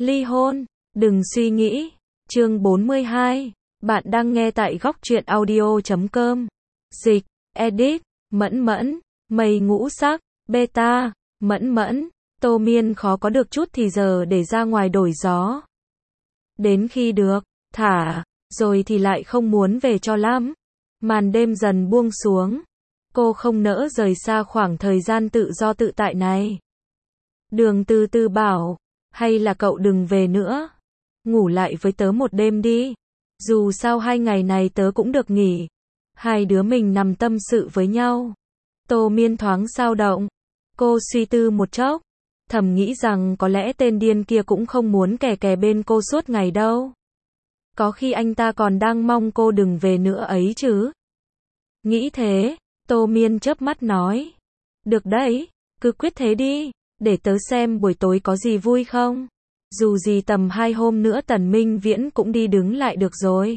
Ly hôn, đừng suy nghĩ. Chương 42. Bạn đang nghe tại góc truyện audio.com. Dịch, edit, Mẫn Mẫn, mây ngũ sắc, beta, Mẫn Mẫn, Tô Miên khó có được chút thì giờ để ra ngoài đổi gió. Đến khi được thả rồi thì lại không muốn về cho lắm. Màn đêm dần buông xuống. Cô không nỡ rời xa khoảng thời gian tự do tự tại này. Đường từ từ bảo, hay là cậu đừng về nữa. Ngủ lại với tớ một đêm đi. Dù sao 2 ngày này tớ cũng được nghỉ. Hai đứa mình nằm tâm sự với nhau. Tô Miên thoáng dao động. Cô suy tư một chốc. Thầm nghĩ rằng có lẽ tên điên kia cũng không muốn kè bên cô suốt ngày đâu. Có khi anh ta còn đang mong cô đừng về nữa ấy chứ. Nghĩ thế, Tô Miên chớp mắt nói. Được đấy, cứ quyết thế đi, để tớ xem buổi tối có gì vui không. Dù gì tầm 2 hôm nữa Tần Minh Viễn cũng đi đứng lại được rồi.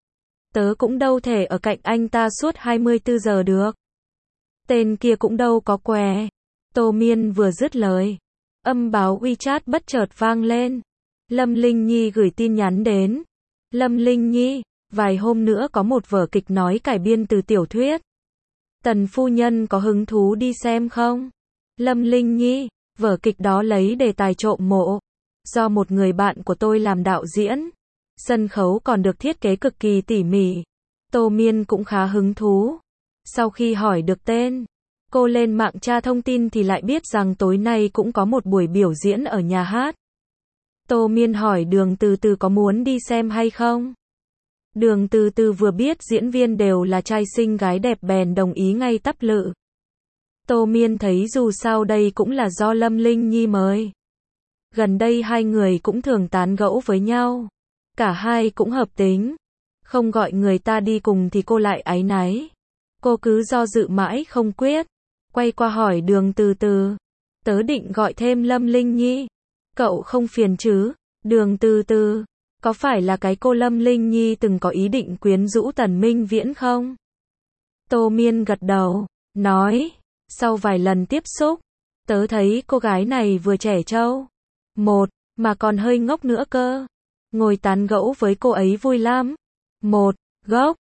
Tớ cũng đâu thể ở cạnh anh ta suốt 24 giờ được. Tên kia cũng đâu có què. Tô Miên vừa dứt lời. Âm báo WeChat bất chợt vang lên. Lâm Linh Nhi gửi tin nhắn đến. Lâm Linh Nhi, vài hôm nữa có một vở kịch nói cải biên từ tiểu thuyết. Tần phu nhân có hứng thú đi xem không? Lâm Linh Nhi, vở kịch đó lấy đề tài trộm mộ. Do một người bạn của tôi làm đạo diễn. Sân khấu còn được thiết kế cực kỳ tỉ mỉ. Tô Miên cũng khá hứng thú. Sau khi hỏi được tên, cô lên mạng tra thông tin thì lại biết rằng tối nay cũng có một buổi biểu diễn ở nhà hát. Tô Miên hỏi Đường Từ Từ có muốn đi xem hay không? Đường Từ Từ vừa biết diễn viên đều là trai xinh gái đẹp bèn đồng ý ngay tắp lự. Tô Miên thấy dù sao đây cũng là do Lâm Linh Nhi mời. Gần đây hai người cũng thường tán gẫu với nhau. Cả hai cũng hợp tính. Không gọi người ta đi cùng thì cô lại áy náy. Cô cứ do dự mãi không quyết. Quay qua hỏi Đường Từ Từ. Tớ định gọi thêm Lâm Linh Nhi. Cậu không phiền chứ? Đường Từ Từ. Có phải là cái cô Lâm Linh Nhi từng có ý định quyến rũ Tần Minh Viễn không? Tô Miên gật đầu. Nói. Sau vài lần tiếp xúc. Tớ thấy cô gái này vừa trẻ trâu. Một, mà còn hơi ngốc nữa cơ. Ngồi tán gẫu với cô ấy vui lắm. Một, gốc,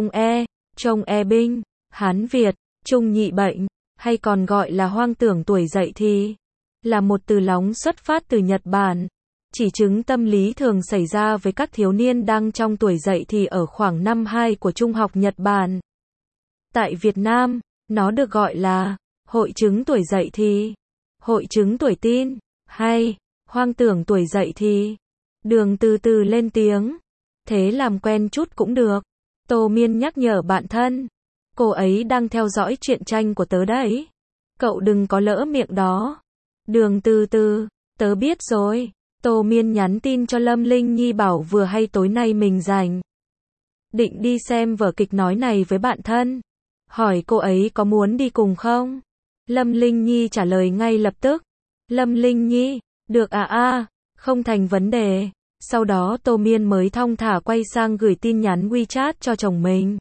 trông e binh, Hán Việt, trung nhị bệnh, hay còn gọi là hoang tưởng tuổi dậy thì là một từ lóng xuất phát từ Nhật Bản. Chỉ chứng tâm lý thường xảy ra với các thiếu niên đang trong tuổi dậy thì ở khoảng năm 2 của trung học Nhật Bản. Tại Việt Nam, nó được gọi là hội chứng tuổi dậy thì, hội chứng tuổi teen, hay hoang tưởng tuổi dậy thì. Đường Từ Từ lên tiếng. Thế làm quen chút cũng được. Tô Miên nhắc nhở bạn thân. Cô ấy đang theo dõi truyện tranh của tớ đấy. Cậu đừng có lỡ miệng đó. Đường Từ Từ, tớ biết rồi. Tô Miên nhắn tin cho Lâm Linh Nhi bảo vừa hay tối nay mình rảnh. Định đi xem vở kịch nói này với bạn thân. Hỏi cô ấy có muốn đi cùng không? Lâm Linh Nhi trả lời ngay lập tức. Lâm Linh Nhi, được không thành vấn đề. Sau đó Tô Miên mới thong thả quay sang gửi tin nhắn WeChat cho chồng mình.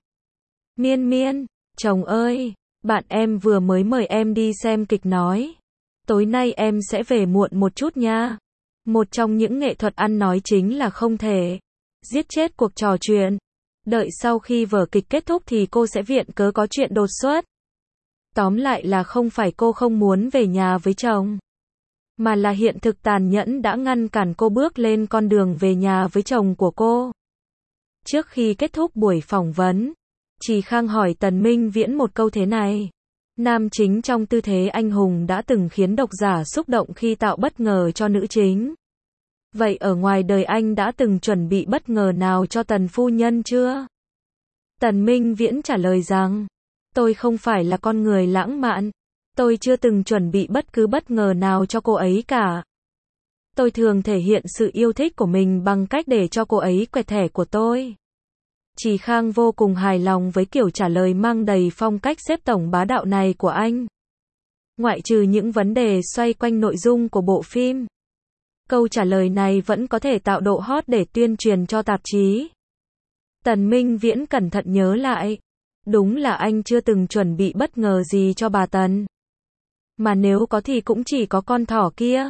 Miên, chồng ơi, bạn em vừa mới mời em đi xem kịch nói. Tối nay em sẽ về muộn một chút nha. Một trong những nghệ thuật ăn nói chính là không thể giết chết cuộc trò chuyện. Đợi sau khi vở kịch kết thúc thì cô sẽ viện cớ có chuyện đột xuất. Tóm lại là không phải cô không muốn về nhà với chồng, mà là hiện thực tàn nhẫn đã ngăn cản cô bước lên con đường về nhà với chồng của cô. Trước khi kết thúc buổi phỏng vấn, Trì Khang hỏi Tần Minh Viễn một câu thế này. Nam chính trong tư thế anh hùng đã từng khiến độc giả xúc động khi tạo bất ngờ cho nữ chính. Vậy ở ngoài đời anh đã từng chuẩn bị bất ngờ nào cho Tần phu nhân chưa? Tần Minh Viễn trả lời rằng, tôi không phải là con người lãng mạn. Tôi chưa từng chuẩn bị bất cứ bất ngờ nào cho cô ấy cả. Tôi thường thể hiện sự yêu thích của mình bằng cách để cho cô ấy quẹt thẻ của tôi. Trì Khang vô cùng hài lòng với kiểu trả lời mang đầy phong cách xếp tổng bá đạo này của anh. Ngoại trừ những vấn đề xoay quanh nội dung của bộ phim, câu trả lời này vẫn có thể tạo độ hot để tuyên truyền cho tạp chí. Tần Minh Viễn cẩn thận nhớ lại. Đúng là anh chưa từng chuẩn bị bất ngờ gì cho bà Tần. Mà nếu có thì cũng chỉ có con thỏ kia.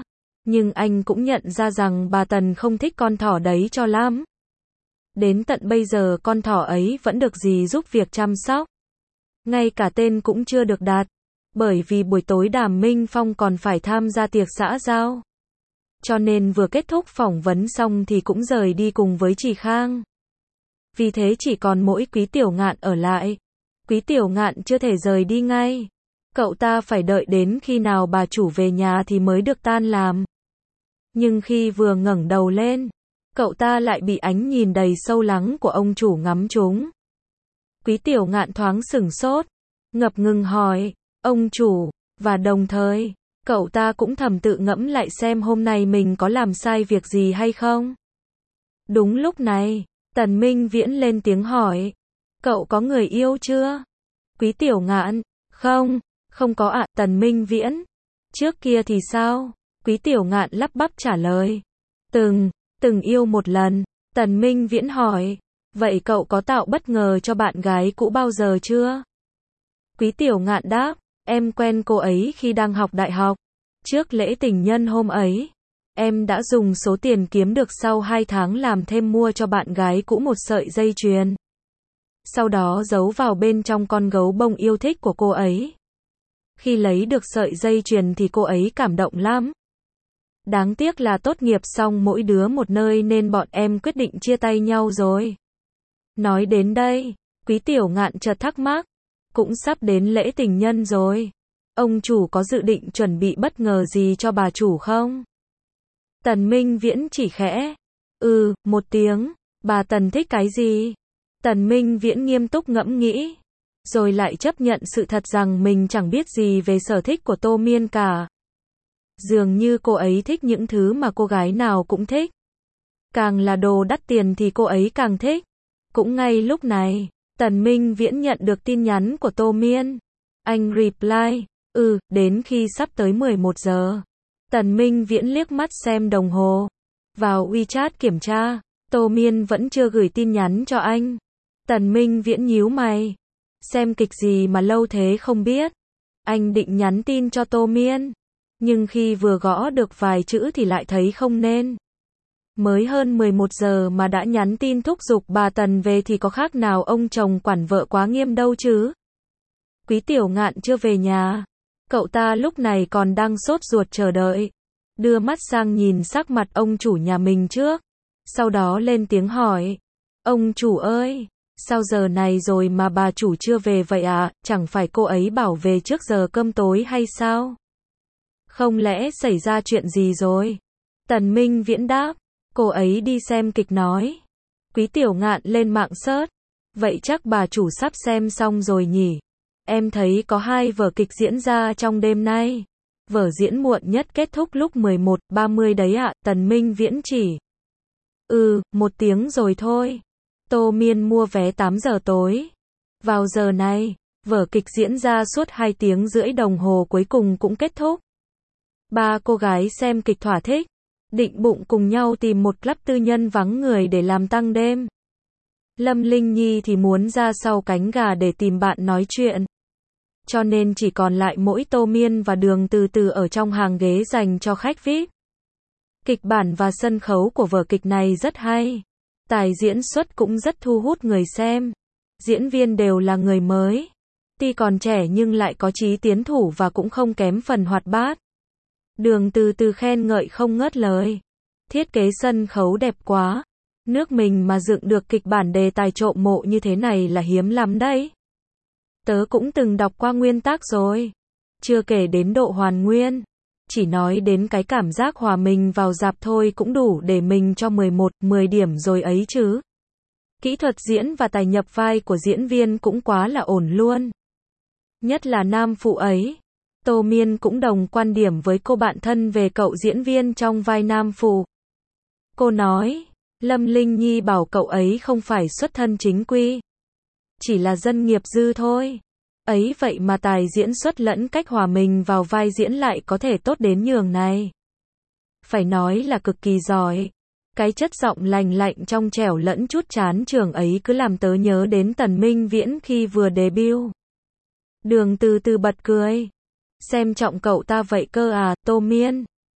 Nhưng anh cũng nhận ra rằng bà Tần không thích con thỏ đấy cho lắm. Đến tận bây giờ con thỏ ấy vẫn được dì giúp việc chăm sóc. Ngay cả tên cũng chưa được đặt. Bởi vì buổi tối Đàm Minh Phong còn phải tham gia tiệc xã giao. Cho nên vừa kết thúc phỏng vấn xong thì cũng rời đi cùng với Trì Khang. Vì thế chỉ còn mỗi Quý Tiểu Ngạn ở lại. Quý Tiểu Ngạn chưa thể rời đi ngay. Cậu ta phải đợi đến khi nào bà chủ về nhà thì mới được tan làm. Nhưng khi vừa ngẩng đầu lên, cậu ta lại bị ánh nhìn đầy sâu lắng của ông chủ ngắm trúng. Quý Tiểu Ngạn thoáng sửng sốt, ngập ngừng hỏi, ông chủ, và đồng thời, cậu ta cũng thầm tự ngẫm lại xem hôm nay mình có làm sai việc gì hay không. Đúng lúc này, Tần Minh Viễn lên tiếng hỏi, cậu có người yêu chưa? Quý Tiểu Ngạn, không có ạ. Tần Minh Viễn, trước kia thì sao? Quý Tiểu Ngạn lắp bắp trả lời, từng yêu một lần. Tần Minh Viễn hỏi, vậy cậu có tạo bất ngờ cho bạn gái cũ bao giờ chưa? Quý Tiểu Ngạn đáp, em quen cô ấy khi đang học đại học. Trước lễ tình nhân hôm ấy, em đã dùng số tiền kiếm được sau 2 tháng làm thêm mua cho bạn gái cũ một sợi dây chuyền. Sau đó giấu vào bên trong con gấu bông yêu thích của cô ấy. Khi lấy được sợi dây chuyền thì cô ấy cảm động lắm. Đáng tiếc là tốt nghiệp xong mỗi đứa một nơi nên bọn em quyết định chia tay nhau rồi. Nói đến đây, Quý Tiểu Ngạn chợt thắc mắc, cũng sắp đến lễ tình nhân rồi. Ông chủ có dự định chuẩn bị bất ngờ gì cho bà chủ không? Tần Minh Viễn chỉ khẽ, một tiếng, bà Tần thích cái gì? Tần Minh Viễn nghiêm túc ngẫm nghĩ, rồi lại chấp nhận sự thật rằng mình chẳng biết gì về sở thích của Tô Miên cả. Dường như cô ấy thích những thứ mà cô gái nào cũng thích. Càng là đồ đắt tiền thì cô ấy càng thích. Cũng ngay lúc này, Tần Minh Viễn nhận được tin nhắn của Tô Miên. Anh reply, đến khi sắp tới 11 giờ. Tần Minh Viễn liếc mắt xem đồng hồ. Vào WeChat kiểm tra, Tô Miên vẫn chưa gửi tin nhắn cho anh. Tần Minh Viễn nhíu mày. Xem kịch gì mà lâu thế không biết. Anh định nhắn tin cho Tô Miên. Nhưng khi vừa gõ được vài chữ thì lại thấy không nên. Mới hơn 11 giờ mà đã nhắn tin thúc giục bà Tần về thì có khác nào ông chồng quản vợ quá nghiêm đâu chứ. Quý Tiểu Ngạn chưa về nhà. Cậu ta lúc này còn đang sốt ruột chờ đợi. Đưa mắt sang nhìn sắc mặt ông chủ nhà mình trước. Sau đó lên tiếng hỏi. Ông chủ ơi, sao giờ này rồi mà bà chủ chưa về vậy ạ? Chẳng phải cô ấy bảo về trước giờ cơm tối hay sao? Không lẽ xảy ra chuyện gì rồi? Tần Minh Viễn đáp. Cô ấy đi xem kịch nói. Quý Tiểu Ngạn lên mạng search. Vậy chắc bà chủ sắp xem xong rồi nhỉ? Em thấy có 2 vở kịch diễn ra trong đêm nay. Vở diễn muộn nhất kết thúc lúc 11:30 đấy ạ. Tần Minh Viễn chỉ. 1 tiếng rồi thôi. Tô Miên mua vé 8 giờ tối. Vào giờ này, vở kịch diễn ra suốt 2 tiếng rưỡi đồng hồ cuối cùng cũng kết thúc. 3 cô gái xem kịch thỏa thích. Định bụng cùng nhau tìm một club tư nhân vắng người để làm tăng đêm. Lâm Linh Nhi thì muốn ra sau cánh gà để tìm bạn nói chuyện. Cho nên chỉ còn lại mỗi Tô Miên và Đường Từ Từ ở trong hàng ghế dành cho khách VIP. Kịch bản và sân khấu của vở kịch này rất hay. Tài diễn xuất cũng rất thu hút người xem. Diễn viên đều là người mới. Tuy còn trẻ nhưng lại có chí tiến thủ và cũng không kém phần hoạt bát. Đường Từ Từ khen ngợi không ngớt lời. Thiết kế sân khấu đẹp quá. Nước mình mà dựng được kịch bản đề tài trộm mộ như thế này là hiếm lắm đấy. Tớ cũng từng đọc qua nguyên tác rồi. Chưa kể đến độ hoàn nguyên. Chỉ nói đến cái cảm giác hòa mình vào rạp thôi cũng đủ để mình cho 11/10 điểm rồi ấy chứ. Kỹ thuật diễn và tài nhập vai của diễn viên cũng quá là ổn luôn. Nhất là nam phụ ấy. Tô Miên cũng đồng quan điểm với cô bạn thân về cậu diễn viên trong vai nam phụ. Cô nói, Lâm Linh Nhi bảo cậu ấy không phải xuất thân chính quy. Chỉ là dân nghiệp dư thôi. Ấy vậy mà tài diễn xuất lẫn cách hòa mình vào vai diễn lại có thể tốt đến nhường này. Phải nói là cực kỳ giỏi. Cái chất giọng lành lạnh trong trẻo lẫn chút chán trường ấy cứ làm tớ nhớ đến Tần Minh Viễn khi vừa debut. Đường Từ Từ bật cười. Xem trọng cậu ta vậy cơ à, Tô Miên.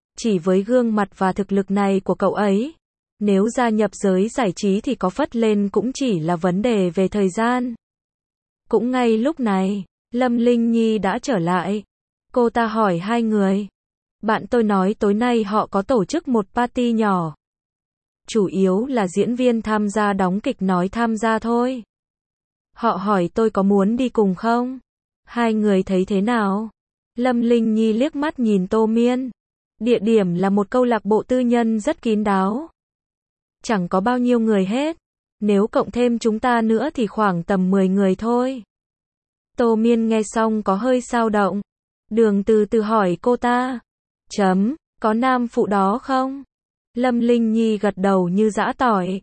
chỉ với gương mặt và thực lực này của cậu ấy, nếu gia nhập giới giải trí thì có phất lên cũng chỉ là vấn đề về thời gian. Cũng ngay lúc này, Lâm Linh Nhi đã trở lại. Cô ta hỏi hai người. Bạn tôi nói tối nay họ có tổ chức một party nhỏ. Chủ yếu là diễn viên tham gia đóng kịch nói tham gia thôi. Họ hỏi tôi có muốn đi cùng không? Hai người thấy thế nào? Lâm Linh Nhi liếc mắt nhìn Tô Miên. Địa điểm là một câu lạc bộ tư nhân rất kín đáo. Chẳng có bao nhiêu người hết. Nếu cộng thêm chúng ta nữa thì khoảng tầm 10 người thôi. Tô Miên nghe xong có hơi xao động. Đường từ từ hỏi cô ta. Có nam phụ đó không? Lâm Linh Nhi gật đầu như giã tỏi.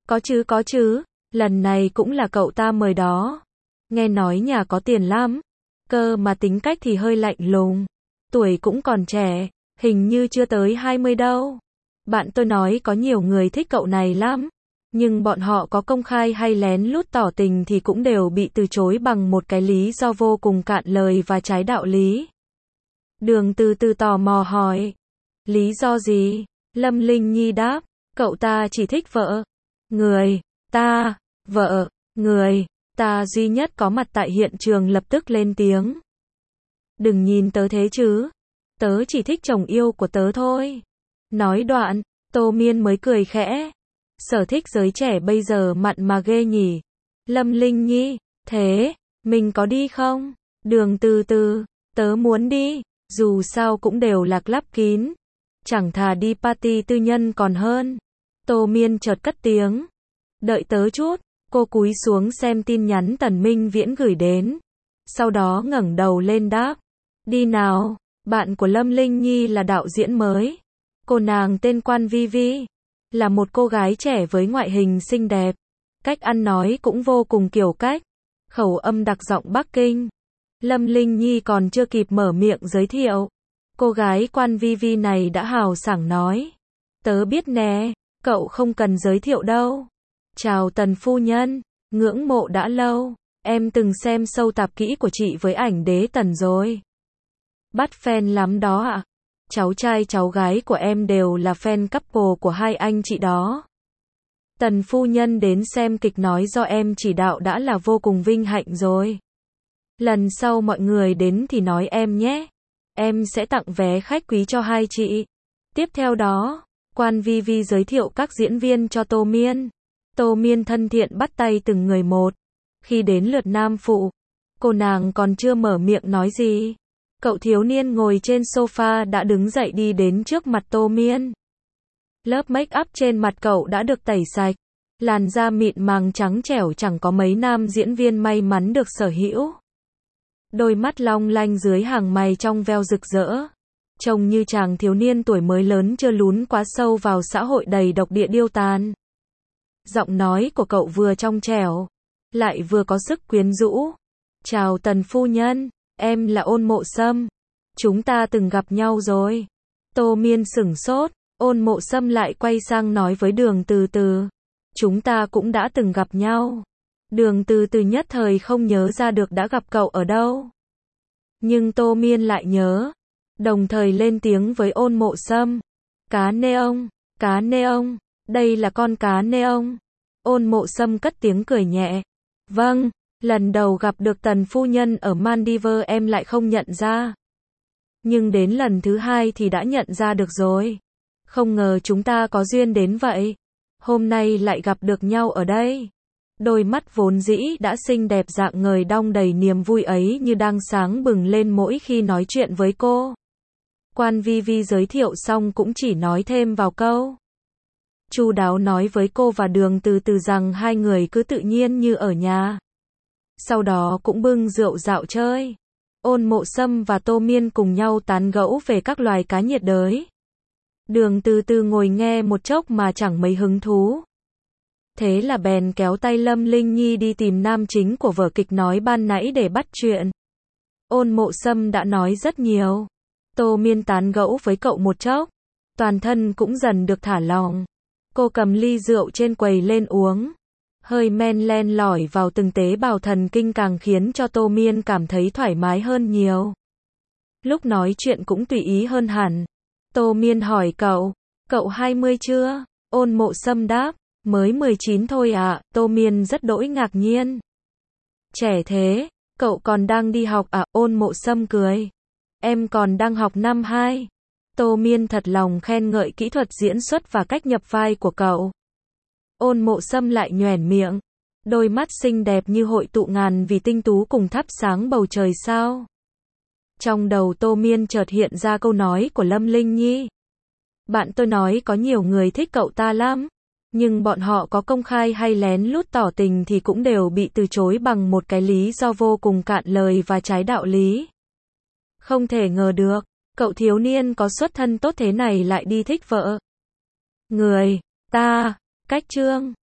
Có chứ, lần này cũng là cậu ta mời đó. Nghe nói nhà có tiền lắm. Cơ mà tính cách thì hơi lạnh lùng. Tuổi cũng còn trẻ, hình như chưa tới 20 đâu. Bạn tôi nói có nhiều người thích cậu này lắm. Nhưng bọn họ có công khai hay lén lút tỏ tình thì cũng đều bị từ chối bằng một cái lý do vô cùng cạn lời và trái đạo lý. Đường từ từ tò mò hỏi. Lý do gì? Lâm Linh Nhi đáp. Cậu ta chỉ thích vợ. Người ta, vợ, người ta duy nhất có mặt tại hiện trường lập tức lên tiếng. Đừng nhìn tớ thế chứ. Tớ chỉ thích chồng yêu của tớ thôi. Nói đoạn, Tô Miên mới cười khẽ. Sở thích giới trẻ bây giờ mặn mà ghê nhỉ. Lâm Linh Nhi, thế, mình có đi không? Đường từ từ, tớ muốn đi, dù sao cũng đều lạc lắp kín. Chẳng thà đi party tư nhân còn hơn. Tô Miên chợt cất tiếng. Đợi tớ chút, cô cúi xuống xem tin nhắn Tần Minh Viễn gửi đến. Sau đó ngẩng đầu lên đáp. Đi nào, bạn của Lâm Linh Nhi là đạo diễn mới. Cô nàng tên Quan Vi Vi. Là một cô gái trẻ với ngoại hình xinh đẹp. Cách ăn nói cũng vô cùng kiểu cách. Khẩu âm đặc giọng Bắc Kinh. Lâm Linh Nhi còn chưa kịp mở miệng giới thiệu. Cô gái Quan Vi Vi này đã hào sảng nói. Tớ biết nè, cậu không cần giới thiệu đâu. Chào Tần phu nhân, ngưỡng mộ đã lâu. Em từng xem show tạp kỹ của chị với ảnh đế Tần rồi. Bắt fan lắm đó ạ. Cháu trai cháu gái của em đều là fan couple của hai anh chị đó. Tần phu nhân đến xem kịch nói do em chỉ đạo đã là vô cùng vinh hạnh rồi. Lần sau mọi người đến thì nói em nhé. Em sẽ tặng vé khách quý cho hai chị. Tiếp theo đó, Quan Vi Vi giới thiệu các diễn viên cho Tô Miên. Tô Miên thân thiện bắt tay từng người một. Khi đến lượt nam phụ, cô nàng còn chưa mở miệng nói gì. Cậu thiếu niên ngồi trên sofa đã đứng dậy đi đến trước mặt Tô Miên. Lớp make up trên mặt cậu đã được tẩy sạch. Làn da mịn màng trắng trẻo chẳng có mấy nam diễn viên may mắn được sở hữu. Đôi mắt long lanh dưới hàng mày trong veo rực rỡ. Trông như chàng thiếu niên tuổi mới lớn chưa lún quá sâu vào xã hội đầy độc địa điêu tàn. Giọng nói của cậu vừa trong trẻo, lại vừa có sức quyến rũ. Chào Tần phu nhân, em là Ôn Mộ Sâm. Chúng ta từng gặp nhau rồi. Tô Miên sửng sốt, Ôn Mộ Sâm lại quay sang nói với Đường từ từ. Chúng ta cũng đã từng gặp nhau. Đường từ từ nhất thời không nhớ ra được đã gặp cậu ở đâu. Nhưng Tô Miên lại nhớ. Đồng thời lên tiếng với Ôn Mộ Sâm. Cá neon, đây là con cá neon. Ôn Mộ Sâm cất tiếng cười nhẹ. Vâng, lần đầu gặp được Tần phu nhân ở Maldives em lại không nhận ra. Nhưng đến lần thứ hai thì đã nhận ra được rồi. Không ngờ chúng ta có duyên đến vậy. Hôm nay lại gặp được nhau ở đây. Đôi mắt vốn dĩ đã xinh đẹp rạng ngời đong đầy niềm vui ấy như đang sáng bừng lên mỗi khi nói chuyện với cô. Quan Vi Vi giới thiệu xong cũng chỉ nói thêm vào câu. Chu đáo nói với cô và Đường từ từ rằng hai người cứ tự nhiên như ở nhà. Sau đó cũng bưng rượu dạo chơi. Ôn Mộ Sâm và Tô Miên cùng nhau tán gẫu về các loài cá nhiệt đới. Đường từ từ ngồi nghe một chốc mà chẳng mấy hứng thú. Thế là bèn kéo tay Lâm Linh Nhi đi tìm nam chính của vở kịch nói ban nãy để bắt chuyện. Ôn Mộ Sâm đã nói rất nhiều. Tô Miên tán gẫu với cậu một chốc. Toàn thân cũng dần được thả lỏng. Cô cầm ly rượu trên quầy lên uống. Hơi men len lỏi vào từng tế bào thần kinh càng khiến cho Tô Miên cảm thấy thoải mái hơn nhiều. Lúc nói chuyện cũng tùy ý hơn hẳn. Tô Miên hỏi cậu, cậu 20 chưa? Ôn Mộ Sâm đáp, mới 19 thôi ạ. Tô Miên rất đỗi ngạc nhiên. Trẻ thế, cậu còn đang đi học à? Ôn Mộ Sâm cười. Em còn đang học năm 2. Tô Miên thật lòng khen ngợi kỹ thuật diễn xuất và cách nhập vai của cậu. Ôn Mộ Sâm lại nhoẻn miệng. Đôi mắt xinh đẹp như hội tụ ngàn vì tinh tú cùng thắp sáng bầu trời sao. Trong đầu Tô Miên chợt hiện ra câu nói của Lâm Linh Nhi. Bạn tôi nói có nhiều người thích cậu ta lắm, nhưng bọn họ có công khai hay lén lút tỏ tình thì cũng đều bị từ chối bằng một cái lý do vô cùng cạn lời và trái đạo lý. Không thể ngờ được, cậu thiếu niên có xuất thân tốt thế này lại đi thích vợ người ta. Cách chương